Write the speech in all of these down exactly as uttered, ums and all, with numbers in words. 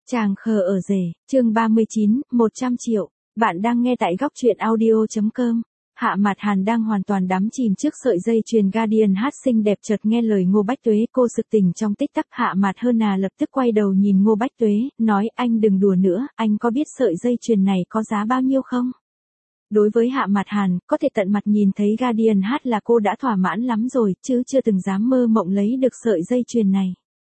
Chàng khờ ở rể, chương ba mươi chín, một trăm triệu. Bạn đang nghe tại góc truyện audio.com. Hạ Mạt Hàn đang hoàn toàn đắm chìm trước sợi dây chuyền Guardian hát xinh đẹp, chợt nghe lời Ngô Bách Tuế, cô sực tỉnh trong tích tắc. Hạ Mạt Hơn à lập tức quay đầu nhìn Ngô Bách Tuế, nói: anh đừng đùa nữa, anh có biết sợi dây chuyền này có giá bao nhiêu không? Đối với Hạ Mạt Hàn, có thể tận mặt nhìn thấy Guardian hát là cô đã thỏa mãn lắm rồi, chứ chưa từng dám mơ mộng lấy được sợi dây chuyền này.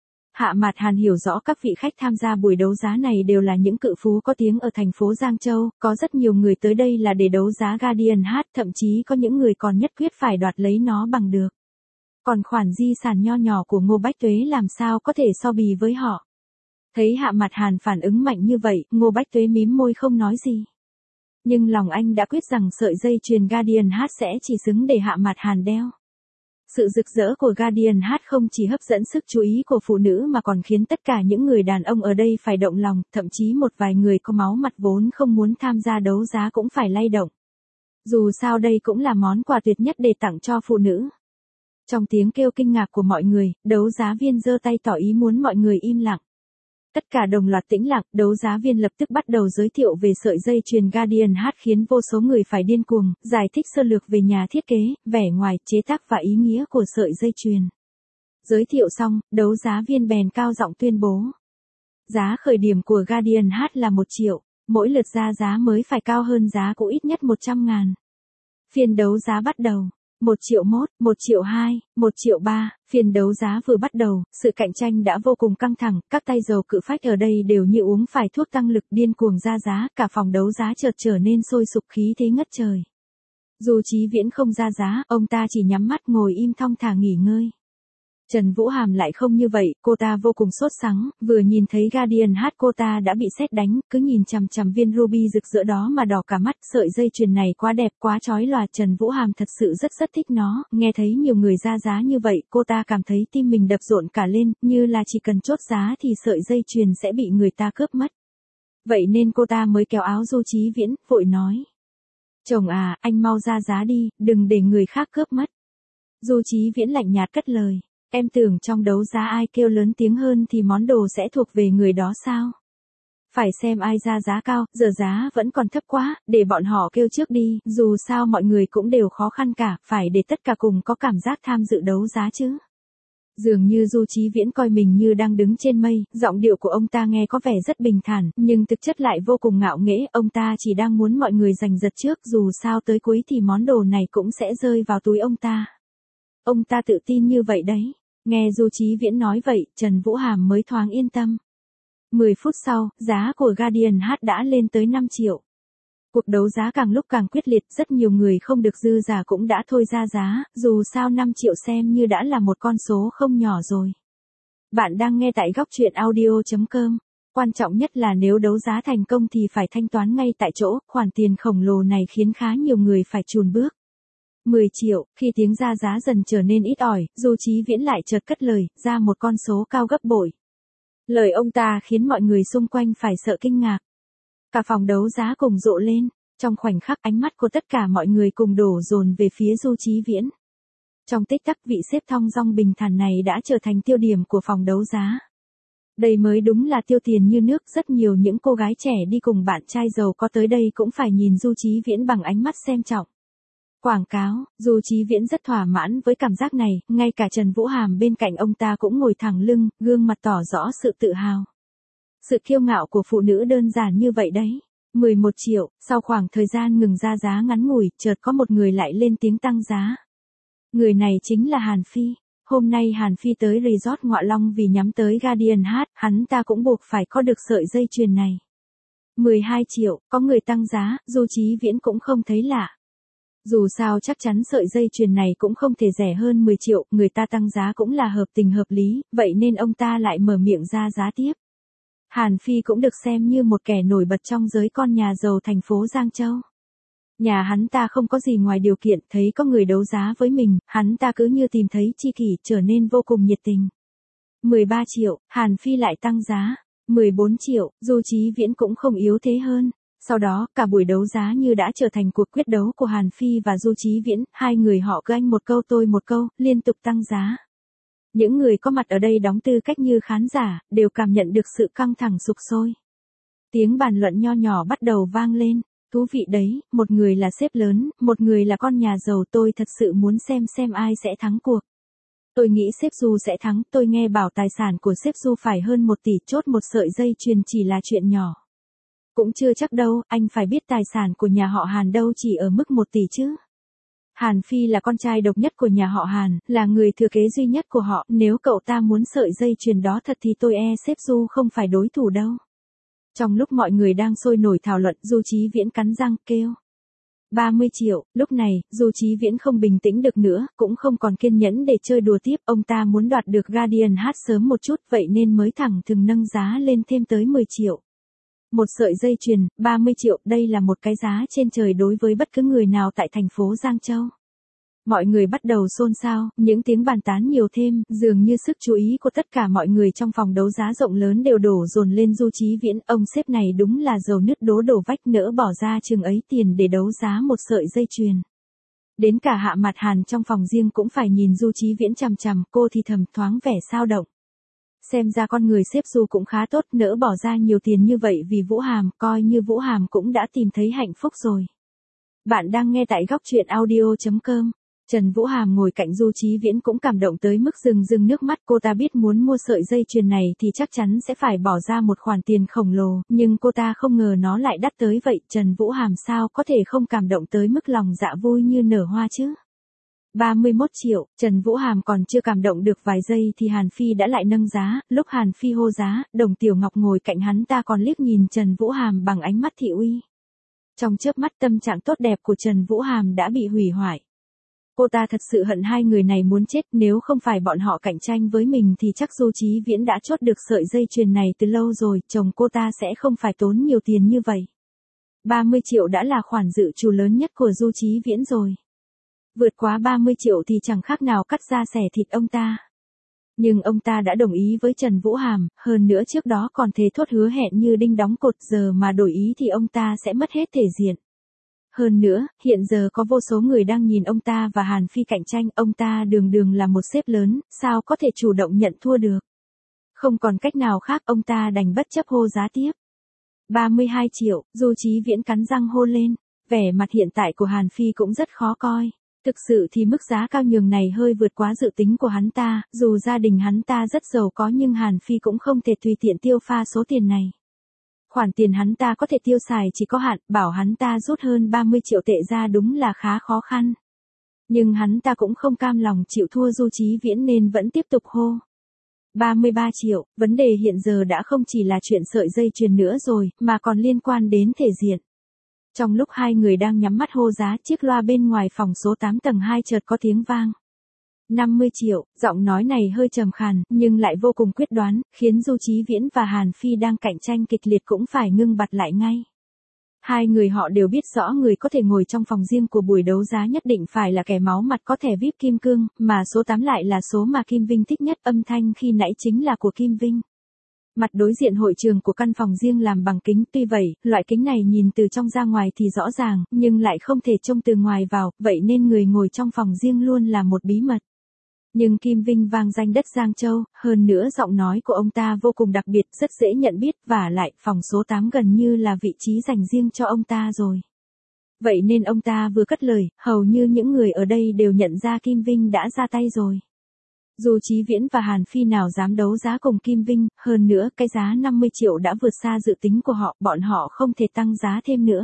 Hạ Mạt Hàn hiểu rõ các vị khách tham gia buổi đấu giá này đều là những cự phú có tiếng ở thành phố Giang Châu, có rất nhiều người tới đây là để đấu giá Guardian hát, thậm chí có những người còn nhất quyết phải đoạt lấy nó bằng được. Còn khoản di sản nho nhỏ của Ngô Bách Tuế làm sao có thể so bì với họ. Thấy Hạ Mạt Hàn phản ứng mạnh như vậy, Ngô Bách Tuế mím môi không nói gì. Nhưng lòng anh đã quyết rằng sợi dây chuyền Guardian hát sẽ chỉ xứng để Hạ Mạt Hàn đeo. Sự rực rỡ của Guardian hát không chỉ hấp dẫn sức chú ý của phụ nữ mà còn khiến tất cả những người đàn ông ở đây phải động lòng, thậm chí một vài người có máu mặt vốn không muốn tham gia đấu giá cũng phải lay động. Dù sao đây cũng là món quà tuyệt nhất để tặng cho phụ nữ. Trong tiếng kêu kinh ngạc của mọi người, đấu giá viên giơ tay tỏ ý muốn mọi người im lặng. Tất cả đồng loạt tĩnh lặng, đấu giá viên lập tức bắt đầu giới thiệu về sợi dây chuyền Guardian hát, khiến vô số người phải điên cuồng, giải thích sơ lược về nhà thiết kế, vẻ ngoài, chế tác và ý nghĩa của sợi dây chuyền. Giới thiệu xong, đấu giá viên bèn cao giọng tuyên bố. Giá khởi điểm của Guardian hát là một triệu, mỗi lượt ra giá mới phải cao hơn giá cũ ít nhất một trăm ngàn. Phiên đấu giá bắt đầu. một triệu mốt, một triệu hai, một triệu ba, phiên đấu giá vừa bắt đầu, sự cạnh tranh đã vô cùng căng thẳng, các tay giàu cự phách ở đây đều như uống phải thuốc tăng lực, điên cuồng ra giá, cả phòng đấu giá chợt trở nên sôi sục, khí thế ngất trời. Dù Chí Viễn không ra giá, ông ta chỉ nhắm mắt ngồi im thong thả nghỉ ngơi. Trần Vũ Hàm lại không như vậy, cô ta vô cùng sốt sắng, vừa nhìn thấy Guardian hát cô ta đã bị sét đánh, cứ nhìn chằm chằm viên ruby rực rỡ đó mà đỏ cả mắt, sợi dây chuyền này quá đẹp, quá chói lòa, Trần Vũ Hàm thật sự rất rất thích nó, nghe thấy nhiều người ra giá như vậy, cô ta cảm thấy tim mình đập rộn cả lên, như là chỉ cần chốt giá thì sợi dây chuyền sẽ bị người ta cướp mất. Vậy nên cô ta mới kéo áo Du Chí Viễn, vội nói. Chồng à, anh mau ra giá đi, đừng để người khác cướp mất. Du Chí Viễn lạnh nhạt cất lời. Em tưởng trong đấu giá ai kêu lớn tiếng hơn thì món đồ sẽ thuộc về người đó sao? Phải xem ai ra giá cao, giờ giá vẫn còn thấp quá, để bọn họ kêu trước đi, dù sao mọi người cũng đều khó khăn cả, phải để tất cả cùng có cảm giác tham dự đấu giá chứ. Dường như Du Chí Viễn coi mình như đang đứng trên mây, giọng điệu của ông ta nghe có vẻ rất bình thản, nhưng thực chất lại vô cùng ngạo nghễ, ông ta chỉ đang muốn mọi người giành giật trước, dù sao tới cuối thì món đồ này cũng sẽ rơi vào túi ông ta. Ông ta tự tin như vậy đấy. Nghe Du Chí Viễn nói vậy, Trần Vũ Hàm mới thoáng yên tâm. mười phút sau, giá của Guardian hát đã lên tới năm triệu. Cuộc đấu giá càng lúc càng quyết liệt, rất nhiều người không được dư giả cũng đã thôi ra giá, dù sao năm triệu xem như đã là một con số không nhỏ rồi. Bạn đang nghe tại góc truyện audio.com. Quan trọng nhất là nếu đấu giá thành công thì phải thanh toán ngay tại chỗ, khoản tiền khổng lồ này khiến khá nhiều người phải chùn bước. mười triệu, khi tiếng ra giá dần trở nên ít ỏi, Du Chí Viễn lại chợt cất lời, ra một con số cao gấp bội. Lời ông ta khiến mọi người xung quanh phải sợ kinh ngạc. Cả phòng đấu giá cùng rộ lên, trong khoảnh khắc ánh mắt của tất cả mọi người cùng đổ dồn về phía Du Chí Viễn. Trong tích tắc vị sếp thong dong bình thản này đã trở thành tiêu điểm của phòng đấu giá. Đây mới đúng là tiêu tiền như nước, rất nhiều những cô gái trẻ đi cùng bạn trai giàu có tới đây cũng phải nhìn Du Chí Viễn bằng ánh mắt xem trọng. Quảng cáo, Du Chí Viễn rất thỏa mãn với cảm giác này, ngay cả Trần Vũ Hàm bên cạnh ông ta cũng ngồi thẳng lưng, gương mặt tỏ rõ sự tự hào. Sự kiêu ngạo của phụ nữ đơn giản như vậy đấy. mười một triệu, sau khoảng thời gian ngừng ra giá ngắn ngủi, chợt có một người lại lên tiếng tăng giá. Người này chính là Hàn Phi. Hôm nay Hàn Phi tới resort Ngọa Long vì nhắm tới Guardian hát, hắn ta cũng buộc phải có được sợi dây chuyền này. mười hai triệu, có người tăng giá, Du Chí Viễn cũng không thấy lạ. Dù sao chắc chắn sợi dây chuyền này cũng không thể rẻ hơn mười triệu, người ta tăng giá cũng là hợp tình hợp lý, vậy nên ông ta lại mở miệng ra giá tiếp. Hàn Phi cũng được xem như một kẻ nổi bật trong giới con nhà giàu thành phố Giang Châu. Nhà hắn ta không có gì ngoài điều kiện, thấy có người đấu giá với mình, hắn ta cứ như tìm thấy tri kỷ, trở nên vô cùng nhiệt tình. mười ba triệu, Hàn Phi lại tăng giá. mười bốn triệu, Du Chí Viễn cũng không yếu thế hơn. Sau đó, cả buổi đấu giá như đã trở thành cuộc quyết đấu của Hàn Phi và Du Chí Viễn, hai người họ cứ anh một câu tôi một câu, liên tục tăng giá. Những người có mặt ở đây đóng tư cách như khán giả, đều cảm nhận được sự căng thẳng sục sôi. Tiếng bàn luận nho nhỏ bắt đầu vang lên. Thú vị đấy, một người là sếp lớn, một người là con nhà giàu, tôi thật sự muốn xem xem ai sẽ thắng cuộc. Tôi nghĩ sếp Du sẽ thắng, tôi nghe bảo tài sản của sếp Du phải hơn một tỷ, chốt một sợi dây chuyền chỉ là chuyện nhỏ. Cũng chưa chắc đâu, anh phải biết tài sản của nhà họ Hàn đâu chỉ ở mức một tỷ chứ. Hàn Phi là con trai độc nhất của nhà họ Hàn, là người thừa kế duy nhất của họ, nếu cậu ta muốn sợi dây chuyền đó thật thì tôi e sếp Du không phải đối thủ đâu. Trong lúc mọi người đang sôi nổi thảo luận, Du Chí Viễn cắn răng kêu. ba mươi triệu, lúc này, Du Chí Viễn không bình tĩnh được nữa, cũng không còn kiên nhẫn để chơi đùa tiếp, ông ta muốn đoạt được Guardian hát sớm một chút, vậy nên mới thẳng thừng nâng giá lên thêm tới mười triệu. Một sợi dây chuyền, ba mươi triệu, đây là một cái giá trên trời đối với bất cứ người nào tại thành phố Giang Châu. Mọi người bắt đầu xôn xao, những tiếng bàn tán nhiều thêm, dường như sức chú ý của tất cả mọi người trong phòng đấu giá rộng lớn đều đổ dồn lên Du Chí Viễn, ông sếp này đúng là giàu nứt đố đổ vách, nỡ bỏ ra chừng ấy tiền để đấu giá một sợi dây chuyền. Đến cả Hạ Mạt Hàn trong phòng riêng cũng phải nhìn Du Chí Viễn chằm chằm, cô thì thầm thoáng vẻ sao động. Xem ra con người sếp Du cũng khá tốt, nỡ bỏ ra nhiều tiền như vậy vì Vũ Hàm, coi như Vũ Hàm cũng đã tìm thấy hạnh phúc rồi. Bạn đang nghe tại góc truyện audio chấm com. Trần Vũ Hàm ngồi cạnh Du Chí Viễn cũng cảm động tới mức rưng rưng nước mắt, cô ta biết muốn mua sợi dây chuyền này thì chắc chắn sẽ phải bỏ ra một khoản tiền khổng lồ, nhưng cô ta không ngờ nó lại đắt tới vậy, Trần Vũ Hàm sao có thể không cảm động tới mức lòng dạ vui như nở hoa chứ. ba mươi mốt triệu, Trần Vũ Hàm còn chưa cảm động được vài giây thì Hàn Phi đã lại nâng giá, lúc Hàn Phi hô giá, Đồng Tiểu Ngọc ngồi cạnh hắn ta còn liếc nhìn Trần Vũ Hàm bằng ánh mắt thị uy. Trong chớp mắt tâm trạng tốt đẹp của Trần Vũ Hàm đã bị hủy hoại. Cô ta thật sự hận hai người này muốn chết, nếu không phải bọn họ cạnh tranh với mình thì chắc Du Chí Viễn đã chốt được sợi dây chuyền này từ lâu rồi, chồng cô ta sẽ không phải tốn nhiều tiền như vậy. ba mươi triệu đã là khoản dự trù lớn nhất của Du Chí Viễn rồi. Vượt quá ba mươi triệu thì chẳng khác nào cắt da xẻ thịt ông ta. Nhưng ông ta đã đồng ý với Trần Vũ Hàm, hơn nữa trước đó còn thề thốt hứa hẹn như đinh đóng cột, giờ mà đổi ý thì ông ta sẽ mất hết thể diện. Hơn nữa, hiện giờ có vô số người đang nhìn ông ta và Hàn Phi cạnh tranh, ông ta đường đường là một sếp lớn, sao có thể chủ động nhận thua được. Không còn cách nào khác, ông ta đành bất chấp hô giá tiếp. ba mươi hai triệu, Du Chí Viễn cắn răng hô lên, vẻ mặt hiện tại của Hàn Phi cũng rất khó coi. Thực sự thì mức giá cao nhường này hơi vượt quá dự tính của hắn ta, dù gia đình hắn ta rất giàu có nhưng Hàn Phi cũng không thể tùy tiện tiêu pha số tiền này. Khoản tiền hắn ta có thể tiêu xài chỉ có hạn, bảo hắn ta rút hơn ba mươi triệu tệ ra đúng là khá khó khăn. Nhưng hắn ta cũng không cam lòng chịu thua Du Chí Viễn nên vẫn tiếp tục hô. ba mươi ba triệu, vấn đề hiện giờ đã không chỉ là chuyện sợi dây chuyền nữa rồi, mà còn liên quan đến thể diện. Trong lúc hai người đang nhắm mắt hô giá, chiếc loa bên ngoài phòng số tám tầng hai chợt có tiếng vang. năm mươi triệu, giọng nói này hơi trầm khàn, nhưng lại vô cùng quyết đoán, khiến Du Chí Viễn và Hàn Phi đang cạnh tranh kịch liệt cũng phải ngưng bặt lại ngay. Hai người họ đều biết rõ người có thể ngồi trong phòng riêng của buổi đấu giá nhất định phải là kẻ máu mặt có thẻ vi ai pi kim cương, mà số tám lại là số mà Kim Vinh thích nhất, âm thanh khi nãy chính là của Kim Vinh. Mặt đối diện hội trường của căn phòng riêng làm bằng kính, tuy vậy, loại kính này nhìn từ trong ra ngoài thì rõ ràng, nhưng lại không thể trông từ ngoài vào, vậy nên người ngồi trong phòng riêng luôn là một bí mật. Nhưng Kim Vinh vang danh đất Giang Châu, hơn nữa giọng nói của ông ta vô cùng đặc biệt, rất dễ nhận biết, và lại phòng số tám gần như là vị trí dành riêng cho ông ta rồi. Vậy nên ông ta vừa cất lời, hầu như những người ở đây đều nhận ra Kim Vinh đã ra tay rồi. Dù Chí Viễn và Hàn Phi nào dám đấu giá cùng Kim Vinh, hơn nữa cái giá năm mươi triệu đã vượt xa dự tính của họ, bọn họ không thể tăng giá thêm nữa.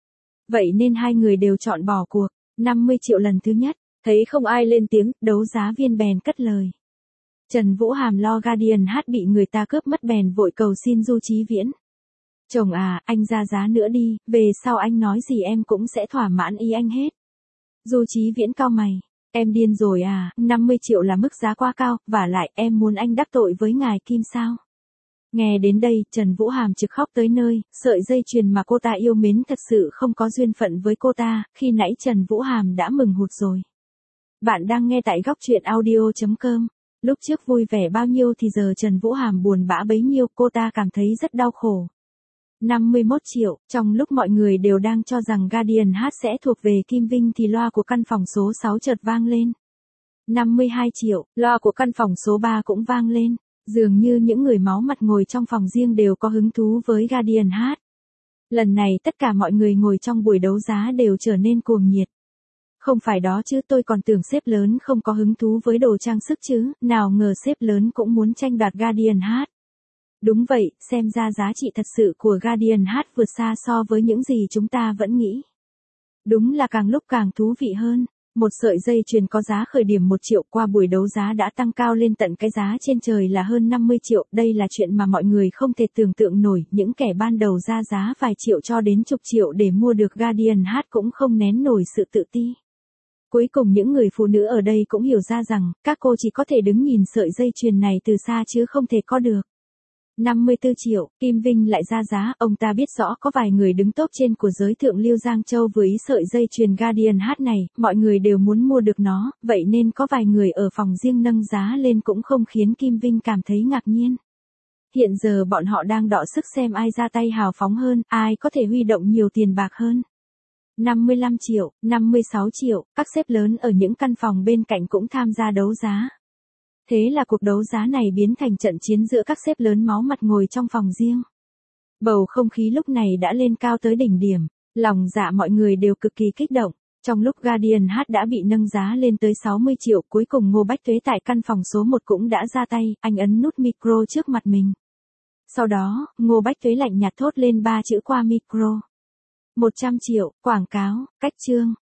Vậy nên hai người đều chọn bỏ cuộc, năm mươi triệu lần thứ nhất. Thấy không ai lên tiếng, đấu giá viên bèn cất lời. Trần Vũ Hàm lo Guardian hát bị người ta cướp mất bèn vội cầu xin Du Chí Viễn. Chồng à, anh ra giá nữa đi, về sau anh nói gì em cũng sẽ thỏa mãn ý anh hết. Du Chí Viễn cau mày, em điên rồi à, năm mươi triệu là mức giá quá cao, vả lại em muốn anh đắc tội với ngài Kim sao? Nghe đến đây, Trần Vũ Hàm trực khóc tới nơi, sợi dây chuyền mà cô ta yêu mến thật sự không có duyên phận với cô ta, khi nãy Trần Vũ Hàm đã mừng hụt rồi. Bạn đang nghe tại góc truyện audio chấm com. Lúc trước vui vẻ bao nhiêu thì giờ Trần Vũ Hàm buồn bã bấy nhiêu, cô ta cảm thấy rất đau khổ. năm mươi mốt triệu, trong lúc mọi người đều đang cho rằng Guardian hát sẽ thuộc về Kim Vinh thì loa của căn phòng số sáu chợt vang lên. năm mươi hai triệu, loa của căn phòng số ba cũng vang lên. Dường như những người máu mặt ngồi trong phòng riêng đều có hứng thú với Guardian hát. Lần này tất cả mọi người ngồi trong buổi đấu giá đều trở nên cuồng nhiệt. Không phải đó chứ, tôi còn tưởng sếp lớn không có hứng thú với đồ trang sức chứ, nào ngờ sếp lớn cũng muốn tranh đoạt Guardian hát. Đúng vậy, xem ra giá trị thật sự của Guardian hát vượt xa so với những gì chúng ta vẫn nghĩ. Đúng là càng lúc càng thú vị hơn. Một sợi dây chuyền có giá khởi điểm một triệu qua buổi đấu giá đã tăng cao lên tận cái giá trên trời là hơn năm mươi triệu. Đây là chuyện mà mọi người không thể tưởng tượng nổi. Những kẻ ban đầu ra giá vài triệu cho đến chục triệu để mua được Guardian hát cũng không nén nổi sự tự ti. Cuối cùng những người phụ nữ ở đây cũng hiểu ra rằng, các cô chỉ có thể đứng nhìn sợi dây chuyền này từ xa chứ không thể có được. năm mươi tư triệu, Kim Vinh lại ra giá, ông ta biết rõ có vài người đứng top trên của giới thượng lưu Giang Châu với sợi dây chuyền Guardian hát này, mọi người đều muốn mua được nó, vậy nên có vài người ở phòng riêng nâng giá lên cũng không khiến Kim Vinh cảm thấy ngạc nhiên. Hiện giờ bọn họ đang đọ sức xem ai ra tay hào phóng hơn, ai có thể huy động nhiều tiền bạc hơn. năm mươi lăm triệu, năm mươi sáu triệu, các sếp lớn ở những căn phòng bên cạnh cũng tham gia đấu giá. Thế là cuộc đấu giá này biến thành trận chiến giữa các sếp lớn máu mặt ngồi trong phòng riêng. Bầu không khí lúc này đã lên cao tới đỉnh điểm, lòng dạ mọi người đều cực kỳ kích động. Trong lúc Guardian hát đã bị nâng giá lên tới sáu mươi triệu, cuối cùng Ngô Bách Tuế tại căn phòng số một cũng đã ra tay, anh ấn nút micro trước mặt mình. Sau đó, Ngô Bách Tuế lạnh nhạt thốt lên ba chữ qua micro. một trăm triệu, quảng cáo, cách chương.